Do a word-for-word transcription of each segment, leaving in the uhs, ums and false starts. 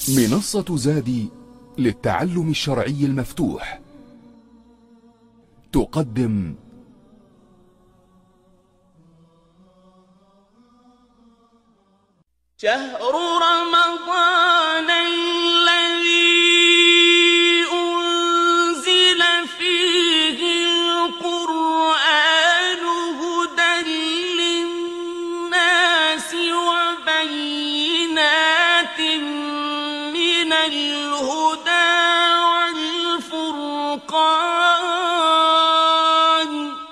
منصة زادي للتعلم الشرعي المفتوح تقدم شهر رمضان الذي أنزل فيه القرآن هدى للناس وبينات من الهدى والفرقان.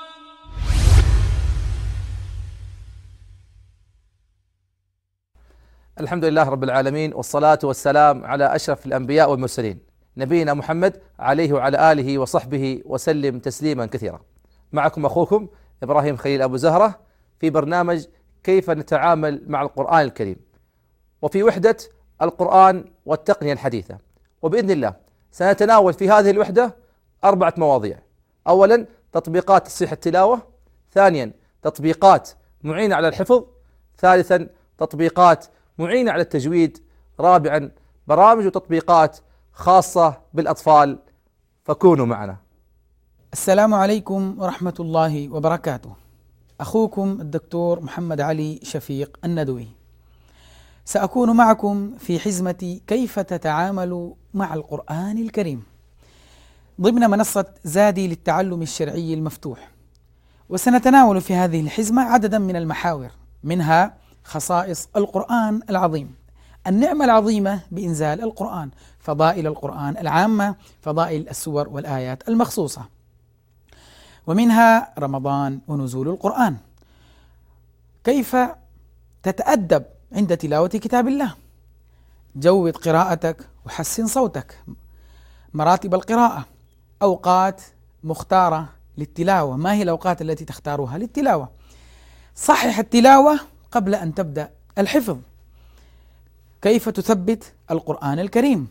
الحمد لله رب العالمين، والصلاة والسلام على أشرف الأنبياء والمرسلين نبينا محمد عليه وعلى آله وصحبه وسلم تسليما كثيرا. معكم أخوكم إبراهيم خليل أبو زهرة في برنامج كيف نتعامل مع القرآن الكريم، وفي وحدة القرآن والتقنية الحديثة. وبإذن الله سنتناول في هذه الوحدة أربعة مواضيع: أولا تطبيقات تصحيح التلاوة، ثانيا تطبيقات معينة على الحفظ، ثالثا تطبيقات معينة على التجويد، رابعا برامج وتطبيقات خاصة بالأطفال. فكونوا معنا. السلام عليكم ورحمة الله وبركاته. أخوكم الدكتور محمد علي شفيق الندوي، سأكون معكم في حزمة كيف تتعامل مع القرآن الكريم ضمن منصة زادي للتعلم الشرعي المفتوح. وسنتناول في هذه الحزمة عددا من المحاور، منها خصائص القرآن العظيم، النعمة العظيمة بإنزال القرآن، فضائل القرآن العامة، فضائل السور والآيات المخصوصة، ومنها رمضان ونزول القرآن، كيف تتأدب عند تلاوة كتاب الله، جود قراءتك وحسن صوتك، مراتب القراءة، أوقات مختارة للتلاوة، ما هي الأوقات التي تختارها للتلاوة، صحح التلاوة قبل أن تبدأ الحفظ، كيف تثبت القرآن الكريم،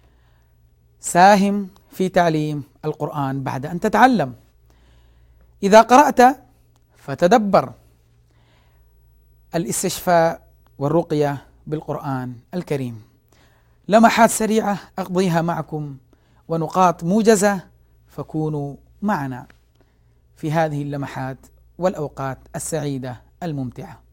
ساهم في تعليم القرآن بعد أن تتعلم، إذا قرأت فتدبر، الاستشفاء والرقية بالقرآن الكريم. لمحات سريعة أقضيها معكم ونقاط موجزة، فكونوا معنا في هذه اللمحات والأوقات السعيدة الممتعة.